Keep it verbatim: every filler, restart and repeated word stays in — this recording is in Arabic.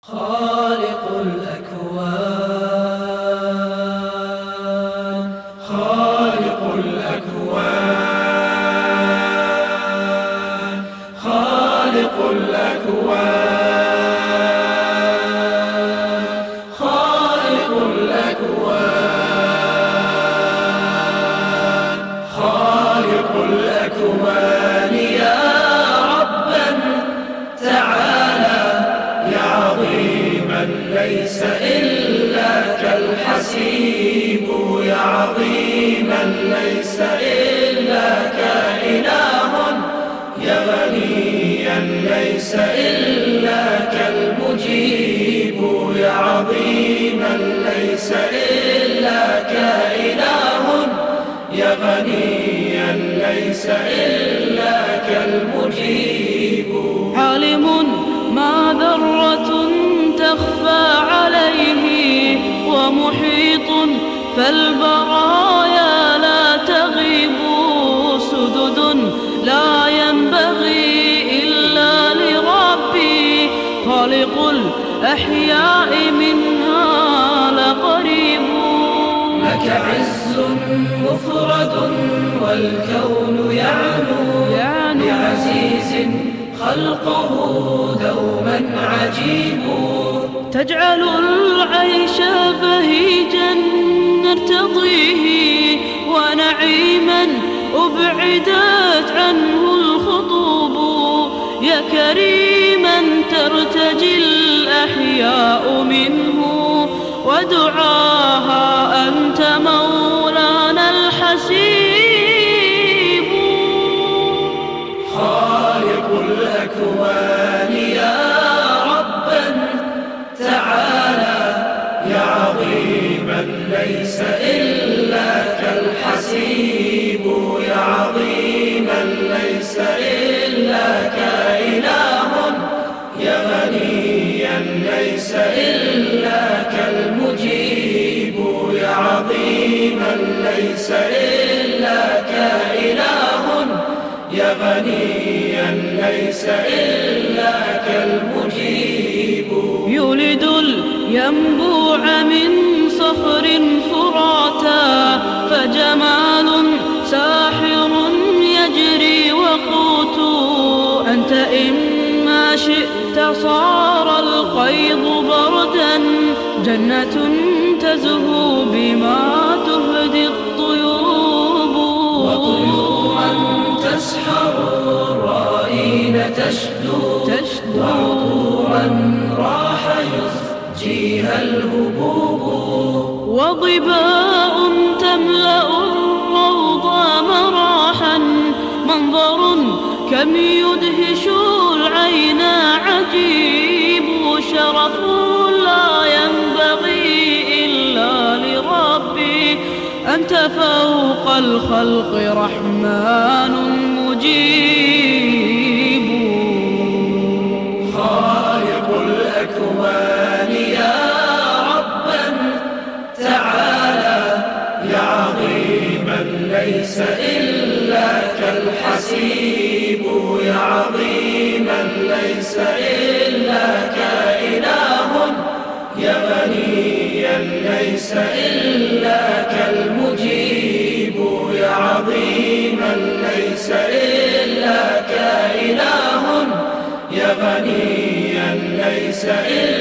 خالق الأكوان خالق الأكوان خالق الأكوان خالق الأكوان خالق الأكوان يا ربا تعالى يا عظيما ليس إلا كالحسيب يا عظيما ليس إلا كإله يا غنيا ليس إلا كالمجيب يا عظيما ليس إلا كإله يا غنيا ليس إلا كالمجيب عالم ما ذرة تخفى عليه ومحيط فالبرايا لا تغيب سدد لا ينبغي إلا لربي خالق الأحياء منها لقريب لك عز مفرد والكون يعنو بعزيز خلقه دوما عجيب تجعل العيش بهيجا نرتضيه ونعيما أبعدت عنه الخطوب يا كريما ترتجي الأحياء منه ودعاها أنت مولانا الحسيب خالق الأكوان يا ربا تعالى يا عظيما ليس إلا كالحسيب يا عظيما ليس إلا كإله يا غنيا ليس إلا كالمجيب يا عظيما ليس إلا كإله يا غنيا ليس إلا كالمجيب يولد الينبوع من صخر فراتا فجمال ساحر يجري وقوت أنت إما شئت صار القيض بردا جنة تزهو بما تهدي الطيوب وطيورا تسحر الرائين تشدو وعطورا راح يسجيها الهبوب وضباء تملأ الروض مراحا منظر كم يدهش العين عجيب شرف لا ينبغي إلا لربي أنت فوق الخلق رحمن مجيب خالق الأكوان يا ربا تعالى يا عظيما ليس إلا كالحسيب يا عظيما ليس إلا كإله يا غنيا ليس إلا كالمجيب يا عظيما ليس إلا كإله يا غنيا ليس إلا